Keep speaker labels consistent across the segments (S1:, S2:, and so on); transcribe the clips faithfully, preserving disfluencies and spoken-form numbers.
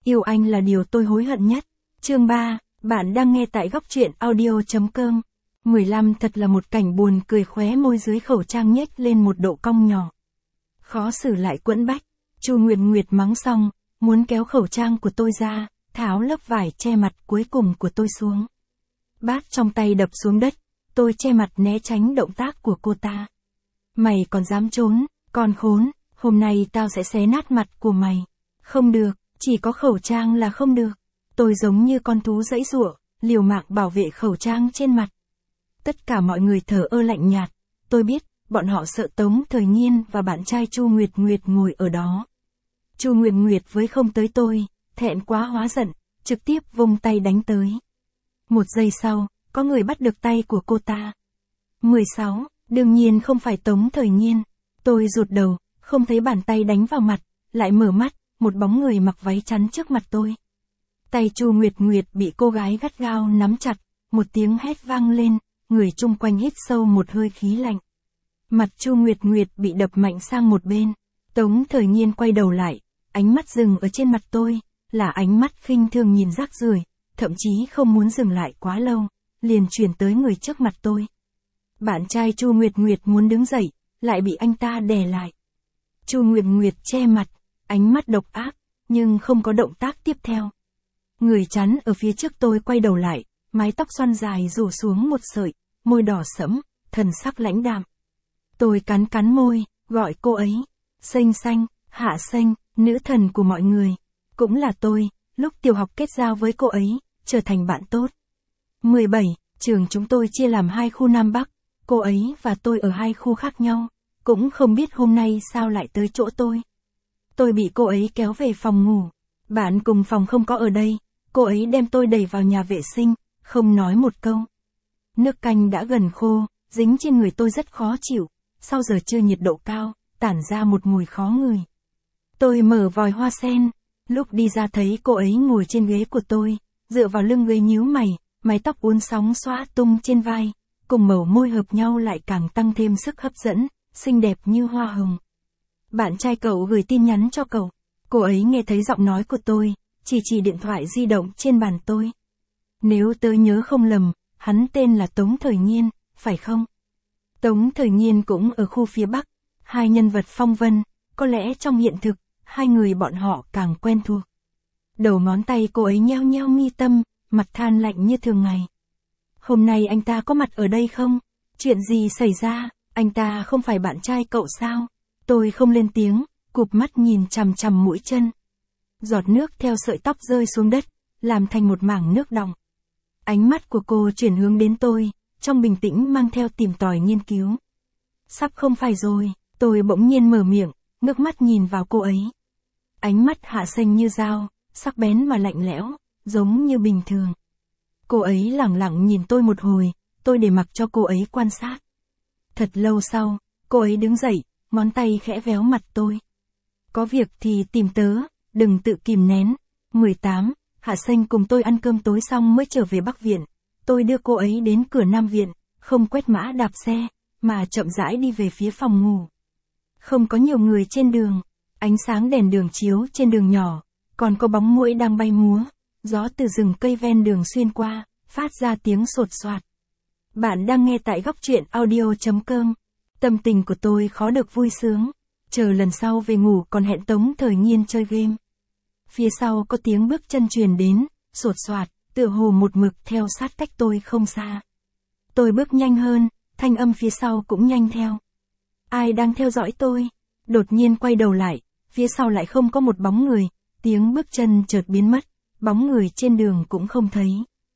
S1: Yêu anh là điều tôi hối hận nhất. Chương ba, bạn đang nghe tại góc truyện audio.com. mười lăm Thật là một cảnh buồn cười, khóe môi dưới khẩu trang nhếch lên một độ cong nhỏ. Khó xử lại quẫn bách. Chu Nguyệt Nguyệt mắng xong, muốn kéo khẩu trang của tôi ra, tháo lớp vải che mặt cuối cùng của tôi xuống. Bát trong tay đập xuống đất, tôi che mặt né tránh động tác của cô ta. Mày còn dám trốn, con khốn, hôm nay tao sẽ xé nát mặt của mày. Không được, chỉ có khẩu trang là không được. Tôi giống như con thú giãy giụa, liều mạng bảo vệ khẩu trang trên mặt. Tất cả mọi người thờ ơ lạnh nhạt, tôi biết, bọn họ sợ Tống Thời Nhiên và bạn trai Chu Nguyệt Nguyệt ngồi ở đó. Chu Nguyệt Nguyệt với không tới tôi, thẹn quá hóa giận, trực tiếp vung tay đánh tới. Một giây sau, có người bắt được tay của cô ta. mười sáu, đương nhiên không phải Tống Thời Nhiên. Tôi rụt đầu, không thấy bàn tay đánh vào mặt, lại mở mắt, một bóng người mặc váy chắn trước mặt tôi. Tay Chu Nguyệt Nguyệt bị cô gái gắt gao nắm chặt, một tiếng hét vang lên, người chung quanh hít sâu một hơi khí lạnh. Mặt Chu Nguyệt Nguyệt bị đập mạnh sang một bên. Tống Thời Nhiên quay đầu lại, ánh mắt dừng ở trên mặt tôi, là ánh mắt khinh thường nhìn rác rưởi, thậm chí không muốn dừng lại quá lâu, liền chuyển tới người trước mặt tôi. Bạn trai Chu Nguyệt Nguyệt muốn đứng dậy, lại bị anh ta đè lại. Chu Nguyệt Nguyệt che mặt, ánh mắt độc ác, nhưng không có động tác tiếp theo. Người chắn ở phía trước tôi quay đầu lại, mái tóc xoăn dài rủ xuống một sợi, môi đỏ sẫm, thần sắc lãnh đạm. Tôi cắn cắn môi, gọi cô ấy, Xanh Xanh, Hạ Xanh, nữ thần của mọi người. Cũng là tôi, lúc tiểu học kết giao với cô ấy, trở thành bạn tốt. mười bảy, trường chúng tôi chia làm hai khu Nam Bắc, cô ấy và tôi ở hai khu khác nhau, cũng không biết hôm nay sao lại tới chỗ tôi. Tôi bị cô ấy kéo về phòng ngủ, bạn cùng phòng không có ở đây, cô ấy đem tôi đẩy vào nhà vệ sinh, không nói một câu. Nước canh đã gần khô, dính trên người tôi rất khó chịu, sau giờ trưa nhiệt độ cao, tản ra một mùi khó ngửi. Tôi mở vòi hoa sen, lúc đi ra thấy cô ấy ngồi trên ghế của tôi, dựa vào lưng ghế nhíu mày, mái tóc uốn sóng xõa tung trên vai, cùng màu môi hợp nhau lại càng tăng thêm sức hấp dẫn, xinh đẹp như hoa hồng. Bạn trai cậu gửi tin nhắn cho cậu, cô ấy nghe thấy giọng nói của tôi, chỉ chỉ điện thoại di động trên bàn tôi. Nếu tớ nhớ không lầm, hắn tên là Tống Thời Nhiên, phải không? Tống Thời Nhiên cũng ở khu phía Bắc, hai nhân vật phong vân, có lẽ trong hiện thực, hai người bọn họ càng quen thuộc. Đầu ngón tay cô ấy nheo nheo mi tâm, mặt than lạnh như thường ngày. Hôm nay anh ta có mặt ở đây không? Chuyện gì xảy ra? Anh ta không phải bạn trai cậu sao? Tôi không lên tiếng, cụp mắt nhìn chằm chằm mũi chân. Giọt nước theo sợi tóc rơi xuống đất, làm thành một mảng nước đọng. Ánh mắt của cô chuyển hướng đến tôi, trong bình tĩnh mang theo tìm tòi nghiên cứu. Sắp không phải rồi, tôi bỗng nhiên mở miệng, ngước mắt nhìn vào cô ấy. Ánh mắt Hạ Xanh như dao, sắc bén mà lạnh lẽo, giống như bình thường. Cô ấy lẳng lặng nhìn tôi một hồi, tôi để mặc cho cô ấy quan sát. Thật lâu sau, cô ấy đứng dậy, ngón tay khẽ véo mặt tôi. Có việc thì tìm tớ, đừng tự kìm nén. mười tám, Hạ Xanh cùng tôi ăn cơm tối xong mới trở về Bắc Viện. Tôi đưa cô ấy đến cửa Nam Viện, không quét mã đạp xe, mà chậm rãi đi về phía phòng ngủ. Không có nhiều người trên đường, ánh sáng đèn đường chiếu trên đường nhỏ, còn có bóng muỗi đang bay múa, gió từ rừng cây ven đường xuyên qua, phát ra tiếng sột soạt. Bạn đang nghe tại góc truyện audio.com. Tâm tình của tôi khó được vui sướng, chờ lần sau về ngủ còn hẹn Tống Thời Nhiên chơi game. Phía sau có tiếng bước chân truyền đến, sột soạt, tựa hồ một mực theo sát cách tôi không xa. Tôi bước nhanh hơn, thanh âm phía sau cũng nhanh theo. Ai đang theo dõi tôi? Đột nhiên quay đầu lại, phía sau lại không có một bóng người, tiếng bước chân chợt biến mất, bóng người trên đường cũng không thấy.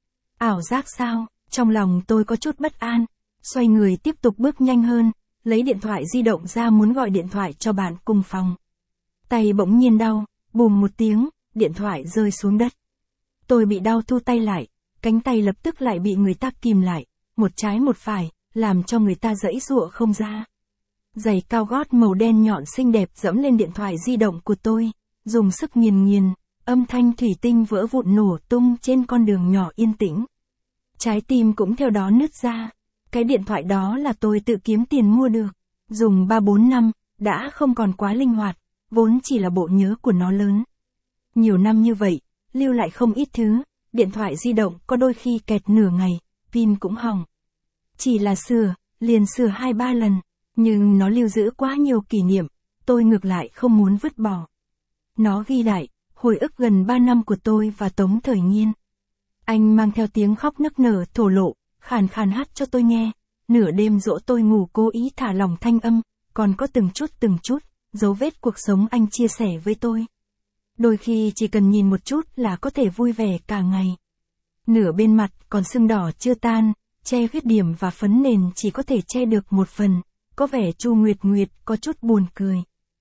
S1: Ảo giác sao? Trong lòng tôi có chút bất an, xoay người tiếp tục bước nhanh hơn, lấy điện thoại di động ra muốn gọi điện thoại cho bạn cùng phòng. Tay bỗng nhiên đau, bùm một tiếng, điện thoại rơi xuống đất. Tôi bị đau thu tay lại, cánh tay lập tức lại bị người ta kìm lại, một trái một phải, làm cho người ta giãy giụa không ra. Giày cao gót màu đen nhọn xinh đẹp dẫm lên điện thoại di động của tôi, dùng sức nghiền nghiền, âm thanh thủy tinh vỡ vụn nổ tung trên con đường nhỏ yên tĩnh. Trái tim cũng theo đó nứt ra. Cái điện thoại đó là tôi tự kiếm tiền mua được, dùng ba bốn năm, đã không còn quá linh hoạt, vốn chỉ là bộ nhớ của nó lớn. Nhiều năm như vậy, lưu lại không ít thứ, điện thoại di động có đôi khi kẹt nửa ngày, pin cũng hỏng. Chỉ là sửa, liền sửa hai ba lần, nhưng nó lưu giữ quá nhiều kỷ niệm, tôi ngược lại không muốn vứt bỏ. Nó ghi lại, hồi ức gần ba năm của tôi và Tống Thời Nhiên. Anh mang theo tiếng khóc nức nở thổ lộ, khàn khàn hát cho tôi nghe, nửa đêm dỗ tôi ngủ cố ý thả lỏng thanh âm, còn có từng chút từng chút, dấu vết cuộc sống anh chia sẻ với tôi. Đôi khi chỉ cần nhìn một chút là có thể vui vẻ cả ngày. Nửa bên mặt còn sưng đỏ chưa tan, che khuyết điểm và phấn nền chỉ có thể che được một phần, có vẻ Chu Nguyệt Nguyệt có chút buồn cười.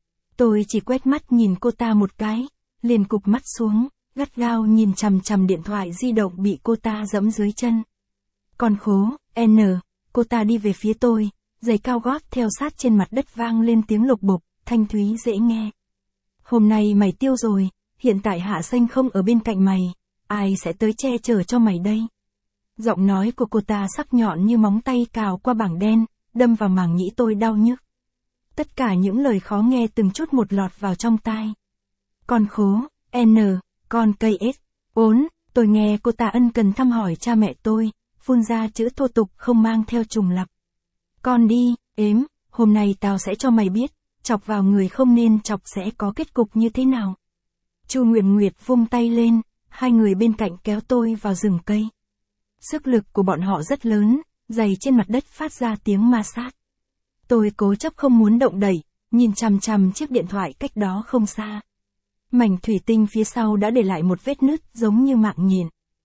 S1: Tôi chỉ quét mắt nhìn cô ta một cái, liền cụp mắt xuống, gắt gao nhìn chằm chằm điện thoại di động bị cô ta giẫm dưới chân. Con khố, N, cô ta đi về phía tôi, giày cao gót theo sát trên mặt đất vang lên tiếng lục bục, thanh thúy dễ nghe. Hôm nay mày tiêu rồi, hiện tại Hạ Xanh không ở bên cạnh mày, ai sẽ tới che chở cho mày đây? Giọng nói của cô ta sắc nhọn như móng tay cào qua bảng đen, đâm vào màng nhĩ tôi đau nhức. Tất cả những lời khó nghe từng chút một lọt vào trong tai. Con khố, N, con cây S, ốn, tôi nghe cô ta ân cần thăm hỏi cha mẹ tôi, phun ra chữ thô tục không mang theo trùng lặp. Con đi, ếm, hôm nay tao sẽ cho mày biết, chọc vào người không nên chọc sẽ có kết cục như thế nào. Chu Nguyệt Nguyệt vung tay lên, hai người bên cạnh kéo tôi vào rừng cây. Sức lực của bọn họ rất lớn, giày trên mặt đất phát ra tiếng ma sát. Tôi cố chấp không muốn động đậy, nhìn chằm chằm chiếc điện thoại cách đó không xa. Mảnh thủy tinh phía sau đã để lại một vết nứt giống như mạng nhện.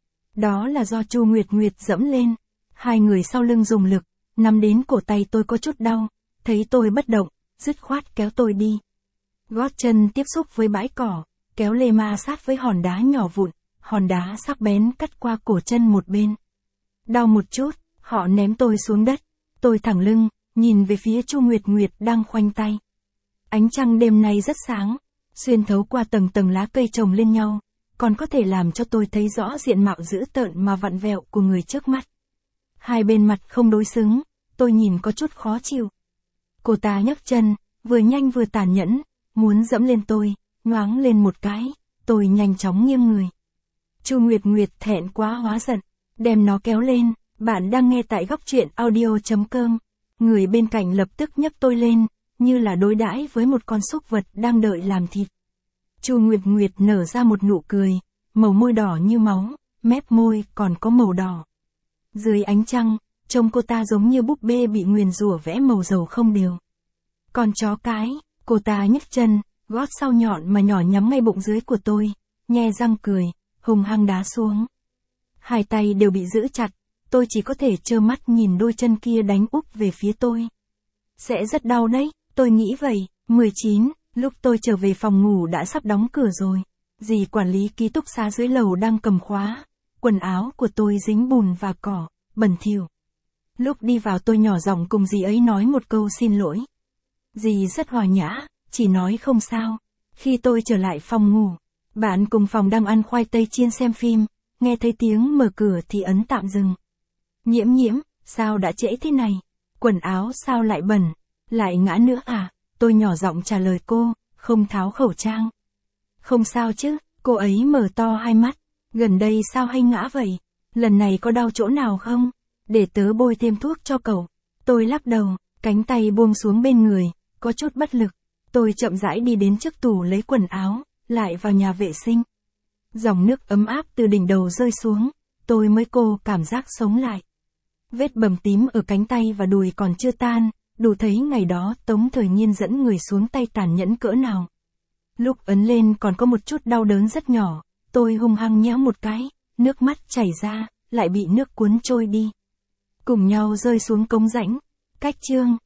S1: Đó là do Chu Nguyệt Nguyệt dẫm lên. Hai người sau lưng dùng lực, nắm đến cổ tay tôi có chút đau, thấy tôi bất động, dứt khoát kéo tôi đi. Gót chân tiếp xúc với bãi cỏ, kéo lê ma sát với hòn đá nhỏ vụn, hòn đá sắc bén cắt qua cổ chân một bên. Đau một chút, họ ném tôi xuống đất, tôi thẳng lưng, nhìn về phía Chu Nguyệt Nguyệt đang khoanh tay. Ánh trăng đêm nay rất sáng, xuyên thấu qua tầng tầng lá cây chồng lên nhau, còn có thể làm cho tôi thấy rõ diện mạo dữ tợn mà vặn vẹo của người trước mắt. Hai bên mặt không đối xứng, tôi nhìn có chút khó chịu. Cô ta nhấc chân, vừa nhanh vừa tàn nhẫn, muốn dẫm lên tôi, nhoáng lên một cái, tôi nhanh chóng nghiêng người. Chu Nguyệt Nguyệt thẹn quá hóa giận, đem nó kéo lên, bạn đang nghe tại góc truyện audio chấm com. Người bên cạnh lập tức nhấc tôi lên, như là đối đãi với một con súc vật đang đợi làm thịt. Chu Nguyệt Nguyệt nở ra một nụ cười, màu môi đỏ như máu, mép môi còn có màu đỏ. Dưới ánh trăng, trông cô ta giống như búp bê bị nguyền rủa vẽ màu dầu không đều. Con chó cái, cô ta nhấc chân, gót sau nhọn mà nhỏ nhắm ngay bụng dưới của tôi, nhe răng cười, hùng hăng đá xuống. Hai tay đều bị giữ chặt, tôi chỉ có thể trơ mắt nhìn đôi chân kia đánh úp về phía tôi. Sẽ rất đau đấy, tôi nghĩ vậy. mười chín, lúc tôi trở về phòng ngủ đã sắp đóng cửa rồi. Dì quản lý ký túc xá dưới lầu đang cầm khóa. Quần áo của tôi dính bùn và cỏ, bẩn thỉu. Lúc đi vào tôi nhỏ giọng cùng dì ấy nói một câu xin lỗi. Dì rất hòa nhã, chỉ nói không sao. Khi tôi trở lại phòng ngủ, bạn cùng phòng đang ăn khoai tây chiên xem phim, nghe thấy tiếng mở cửa thì ấn tạm dừng. Nhiễm nhiễm, sao đã trễ thế này? Quần áo sao lại bẩn? Lại ngã nữa à? Tôi nhỏ giọng trả lời cô, không tháo khẩu trang. Không sao chứ, cô ấy mở to hai mắt. Gần đây sao hay ngã vậy? Lần này có đau chỗ nào không? Để tớ bôi thêm thuốc cho cậu. Tôi lắc đầu, cánh tay buông xuống bên người, có chút bất lực. Tôi chậm rãi đi đến trước tủ lấy quần áo, lại vào nhà vệ sinh. Dòng nước ấm áp từ đỉnh đầu rơi xuống, tôi mới cô cảm giác sống lại. Vết bầm tím ở cánh tay và đùi còn chưa tan, đủ thấy ngày đó Tống Thời Nhiên dẫn người xuống tay tàn nhẫn cỡ nào. Lúc ấn lên còn có một chút đau đớn rất nhỏ, tôi hung hăng nhéo một cái, nước mắt chảy ra, lại bị nước cuốn trôi đi. Cùng nhau rơi xuống cống rãnh. Cách chương